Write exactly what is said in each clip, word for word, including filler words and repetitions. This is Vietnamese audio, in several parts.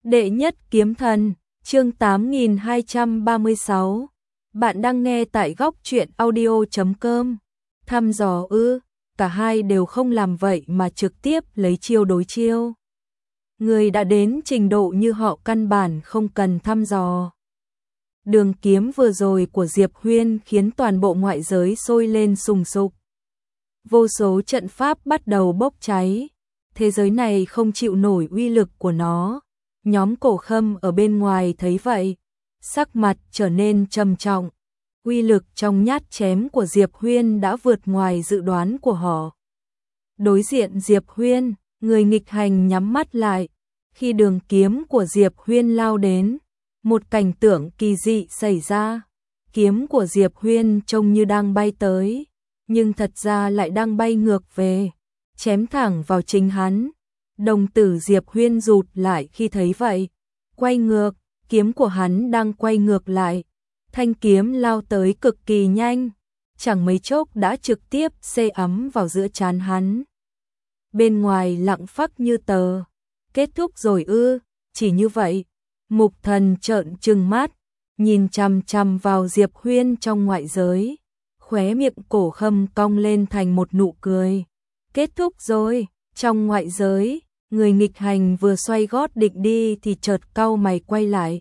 Đệ nhất kiếm thần, chương tám nghìn hai trăm ba mươi sáu. Bạn đang nghe tại góc truyện audio chấm com. Thăm dò ư? Cả hai đều không làm vậy mà trực tiếp lấy chiêu đối chiêu. Người đã đến trình độ như họ căn bản không cần thăm dò. Đường kiếm vừa rồi của Diệp Huyên khiến toàn bộ ngoại giới sôi lên sùng sục. Vô số trận pháp bắt đầu bốc cháy. Thế giới này không chịu nổi uy lực của nó. Nhóm Cổ Khâm ở bên ngoài thấy vậy, sắc mặt trở nên trầm trọng. Uy lực trong nhát chém của Diệp Huyên đã vượt ngoài dự đoán của họ. Đối diện Diệp Huyên, người nghịch hành nhắm mắt lại. Khi đường kiếm của Diệp Huyên lao đến, một cảnh tượng kỳ dị xảy ra. Kiếm của Diệp Huyên trông như đang bay tới, nhưng thật ra lại đang bay ngược về, chém thẳng vào chính hắn. Đồng tử Diệp Huyên rụt lại khi thấy vậy, quay ngược, kiếm của hắn đang quay ngược lại. Thanh kiếm lao tới cực kỳ nhanh, chẳng mấy chốc đã trực tiếp xê ấm vào giữa trán hắn. Bên ngoài lặng phắc như tờ, kết thúc rồi ư? Chỉ như vậy, Mục Thần trợn trừng mắt, nhìn chằm chằm vào Diệp Huyên trong ngoại giới, khóe miệng Cổ Khâm cong lên thành một nụ cười. Kết thúc rồi. Trong ngoại giới, người nghịch hành vừa xoay gót định đi thì chợt cau mày quay lại.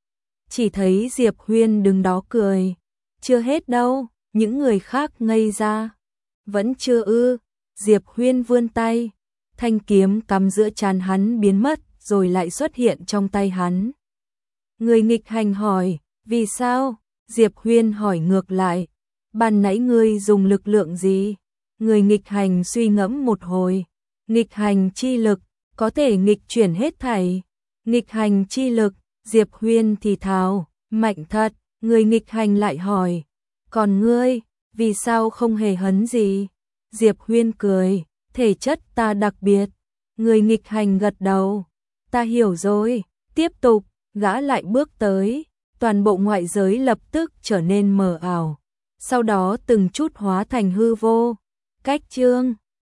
Chỉ thấy Diệp Huyên đứng đó cười. Chưa hết đâu, những người khác ngây ra. Vẫn chưa ư? Diệp Huyên vươn tay, thanh kiếm cắm giữa trán hắn biến mất rồi lại xuất hiện trong tay hắn. Người nghịch hành hỏi, vì sao? Diệp Huyên hỏi ngược lại, ban nãy ngươi dùng lực lượng gì? Người nghịch hành suy ngẫm một hồi. Nghịch hành chi lực, có thể nghịch chuyển hết thảy. Nghịch hành chi lực, Diệp Huyên thì thào, mạnh thật. Người nghịch hành lại hỏi, còn ngươi, vì sao không hề hấn gì? Diệp Huyên cười, thể chất ta đặc biệt. Người nghịch hành gật đầu, ta hiểu rồi. Tiếp tục, gã lại bước tới, toàn bộ ngoại giới lập tức trở nên mờ ảo. Sau đó từng chút hóa thành hư vô. Cách chương